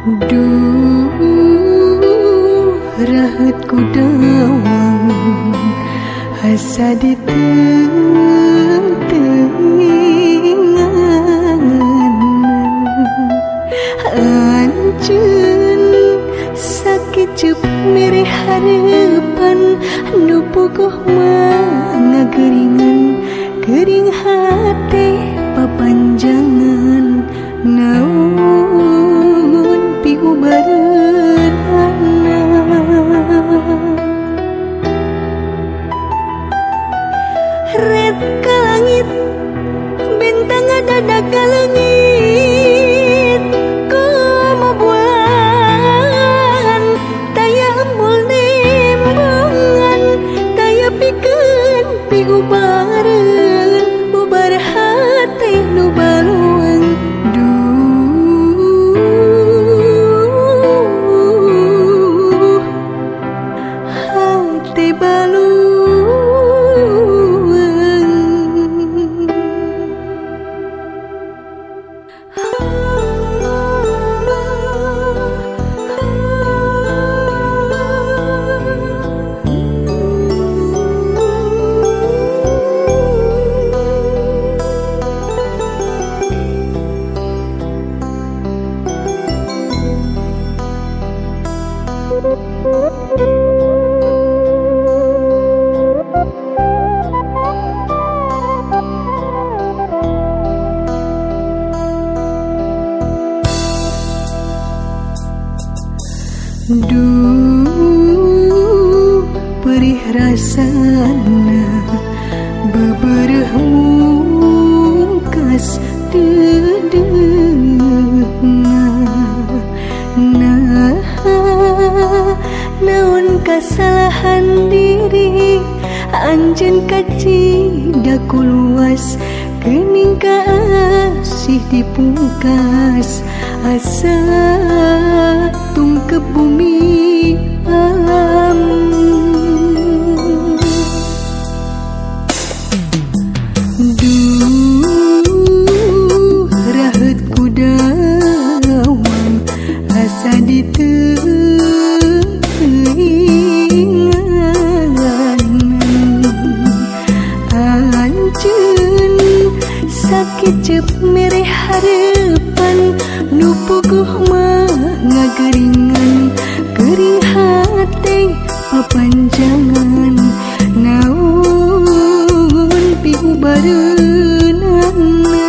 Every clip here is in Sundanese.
Duh, rahat ku dawang asa ditentingan anjeun sakit cep mere harapan nu puguh mah ngageringan gering hate papanjangan naon piubareunana red ka langit bintang adadag ka langit komo bulan taya embul nembongan taya pikeun piubareun bubar hate nu baluang duh hate baluang Duh, perih rasana bebereh mungkas dedeungna naon kasalahan diri anjeun kacida kuluas geuning kaasih dipungkas asa tungkep bumi alam duh rahat ku dawang asa diteuingan anjeun sakit cep mere harapan nu puguh mah ngageringan gering hate papanjangan naon piubareunana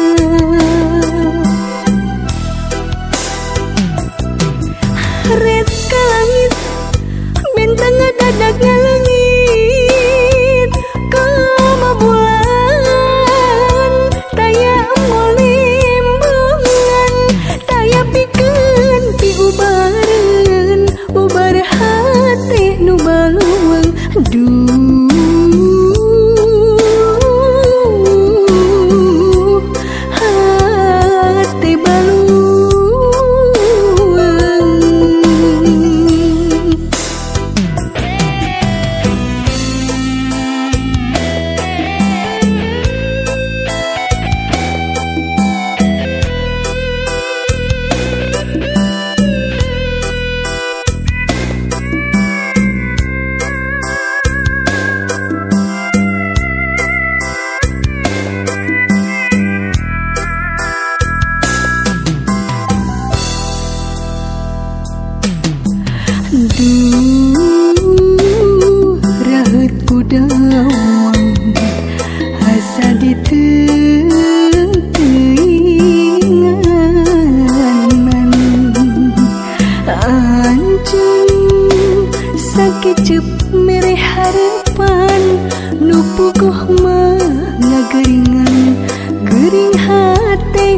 red ka langit bintang adadag langit komo bulan taya embul nembongan taya pikeun piubareun bubar hate nu baluang duh hate baluang duh rahat ku dawang asa diteuingan anjeun sakit cep mere harapan nu puguh mah ngageringan gering hate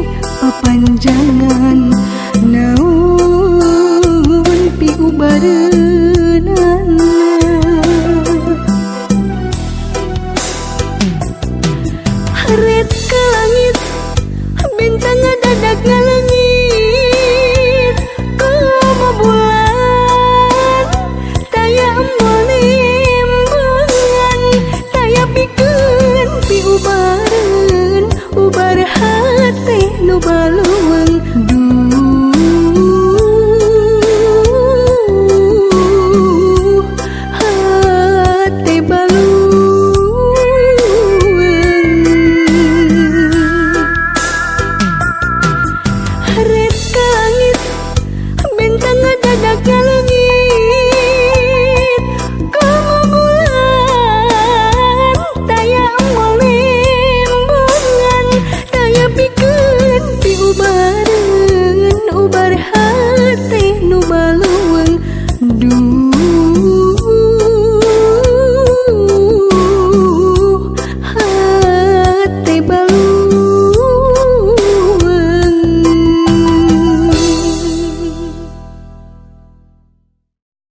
papanjangan naon piubareunana